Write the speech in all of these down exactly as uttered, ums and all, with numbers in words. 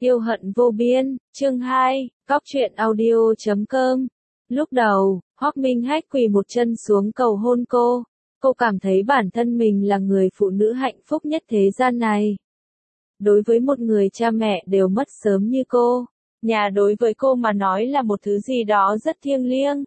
Yêu hận vô biên, chương hai, cóc truyện audio chấm com. Lúc đầu, Hoắc Minh Hách quỳ một chân xuống cầu hôn cô. Cô cảm thấy bản thân mình là người phụ nữ hạnh phúc nhất thế gian này. Đối với một người cha mẹ đều mất sớm như cô, nhà đối với cô mà nói là một thứ gì đó rất thiêng liêng.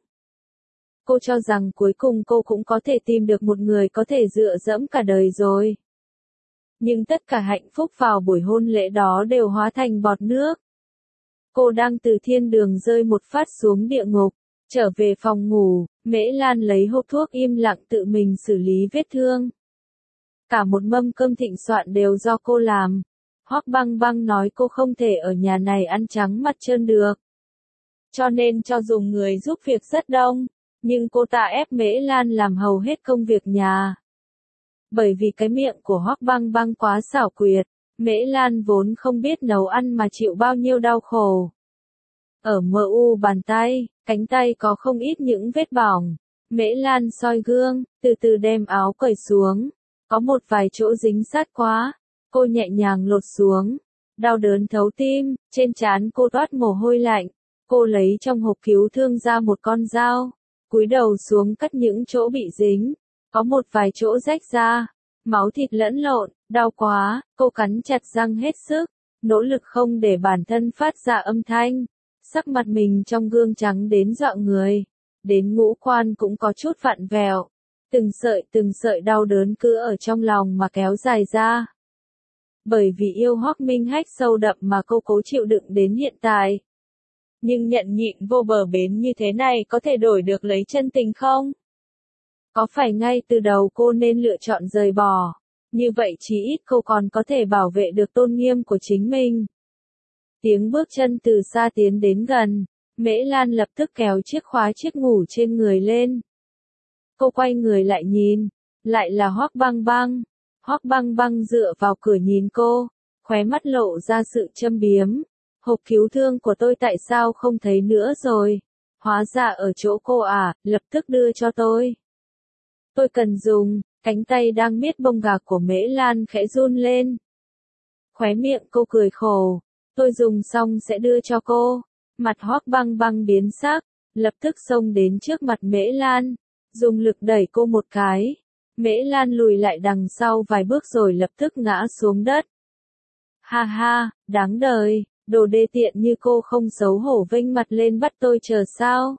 Cô cho rằng cuối cùng cô cũng có thể tìm được một người có thể dựa dẫm cả đời rồi. Nhưng tất cả hạnh phúc vào buổi hôn lễ đó đều hóa thành bọt nước. Cô đang từ thiên đường rơi một phát xuống địa ngục, trở về phòng ngủ, Mễ Lan lấy hộp thuốc im lặng tự mình xử lý vết thương. Cả một mâm cơm thịnh soạn đều do cô làm. Hoắc Băng Băng nói cô không thể ở nhà này ăn trắng mặt trơn được. Cho nên cho dù người giúp việc rất đông, nhưng cô ta ép Mễ Lan làm hầu hết công việc nhà. Bởi vì cái miệng của Hoắc Băng Băng quá xảo quyệt, Mễ Lan vốn không biết nấu ăn mà chịu bao nhiêu đau khổ. Ở mờ u bàn tay, cánh tay có không ít những vết bỏng. Mễ Lan soi gương, từ từ đem áo cởi xuống. Có một vài chỗ dính sát quá. Cô nhẹ nhàng lột xuống. Đau đớn thấu tim, trên trán cô toát mồ hôi lạnh. Cô lấy trong hộp cứu thương ra một con dao. Cúi đầu xuống cắt những chỗ bị dính. Có một vài chỗ rách ra. Máu thịt lẫn lộn, đau quá, cô cắn chặt răng hết sức. Nỗ lực không để bản thân phát ra âm thanh. Sắc mặt mình trong gương trắng đến dọa người. Đến ngũ quan cũng có chút vặn vẹo. Từng sợi từng sợi đau đớn cứ ở trong lòng mà kéo dài ra. Bởi vì yêu Hoắc Minh Hách sâu đậm mà cô cố chịu đựng đến hiện tại. Nhưng nhận nhịn vô bờ bến như thế này có thể đổi được lấy chân tình không? Có phải ngay từ đầu cô nên lựa chọn rời bỏ? Như vậy chí ít cô còn có thể bảo vệ được tôn nghiêm của chính mình. Tiếng bước chân từ xa tiến đến gần. Mễ Lan lập tức kéo chiếc khóa chiếc ngủ trên người lên. Cô quay người lại nhìn. Lại là Hoắc Băng Băng. Hoắc Băng Băng dựa vào cửa nhìn cô. Khóe mắt lộ ra sự châm biếm. Hộp cứu thương của tôi tại sao không thấy nữa rồi? Hóa ra ở chỗ cô à, lập tức đưa cho tôi. Tôi cần dùng. Cánh tay đang miết bông gạc của Mễ Lan khẽ run lên. Khóe miệng cô cười khổ. Tôi dùng xong sẽ đưa cho cô. Mặt Hoắc Băng Băng biến sắc, lập tức xông đến trước mặt Mễ Lan, dùng lực đẩy cô một cái. Mễ Lan lùi lại đằng sau vài bước rồi lập tức ngã xuống đất. Ha ha, đáng đời, đồ đê tiện như cô không xấu hổ vênh mặt lên bắt tôi chờ sao?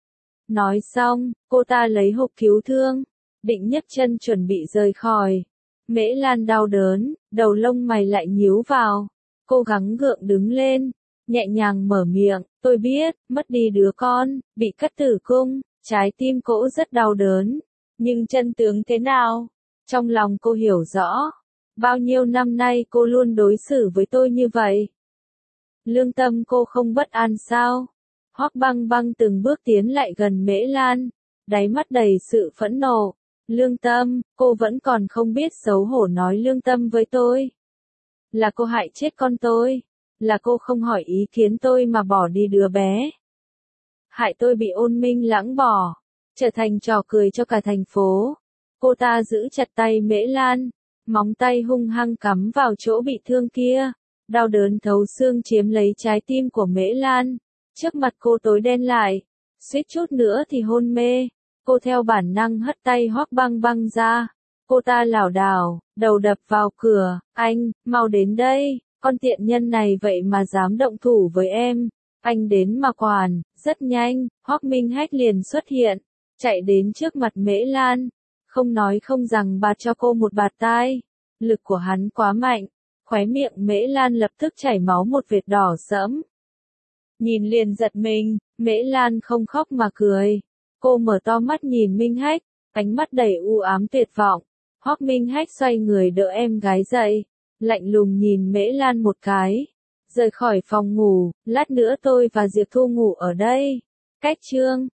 Nói xong, cô ta lấy hộp cứu thương, định nhấc chân chuẩn bị rời khỏi. Mễ Lan đau đớn, đầu lông mày lại nhíu vào. Cô gắng gượng đứng lên, nhẹ nhàng mở miệng, tôi biết, mất đi đứa con, bị cắt tử cung, trái tim cô rất đau đớn. Nhưng chân tướng thế nào? Trong lòng cô hiểu rõ. Bao nhiêu năm nay cô luôn đối xử với tôi như vậy. Lương tâm cô không bất an sao? Hoắc Băng Băng từng bước tiến lại gần Mễ Lan, đáy mắt đầy sự phẫn nộ. Lương tâm, cô vẫn còn không biết xấu hổ nói lương tâm với tôi. Là cô hại chết con tôi. Là cô không hỏi ý kiến tôi mà bỏ đi đứa bé. Hại tôi bị Ôn Minh Lãng bỏ. Trở thành trò cười cho cả thành phố. Cô ta giữ chặt tay Mễ Lan. Móng tay hung hăng cắm vào chỗ bị thương kia. Đau đớn thấu xương chiếm lấy trái tim của Mễ Lan. Trước mặt cô tối đen lại. Suýt chút nữa thì hôn mê. Cô theo bản năng hất tay Hoắc Băng Băng ra. Cô ta lảo đảo, đầu đập vào cửa. Anh, mau đến đây. Con tiện nhân này vậy mà dám động thủ với em. Anh đến mà quản. Rất nhanh, Hoắc Minh Hách liền xuất hiện. Chạy đến trước mặt Mễ Lan. Không nói không rằng bạt cho cô một bạt tai. Lực của hắn quá mạnh. Khóe miệng Mễ Lan lập tức chảy máu một vệt đỏ sẫm. Nhìn liền giật mình, Mễ Lan không khóc mà cười. Cô mở to mắt nhìn Minh Hách, ánh mắt đầy u ám tuyệt vọng. Hoắc Minh Hách xoay người đỡ em gái dậy, lạnh lùng nhìn Mễ Lan một cái. Rời khỏi phòng ngủ, lát nữa tôi và Diệp Thu ngủ ở đây. Cách chương.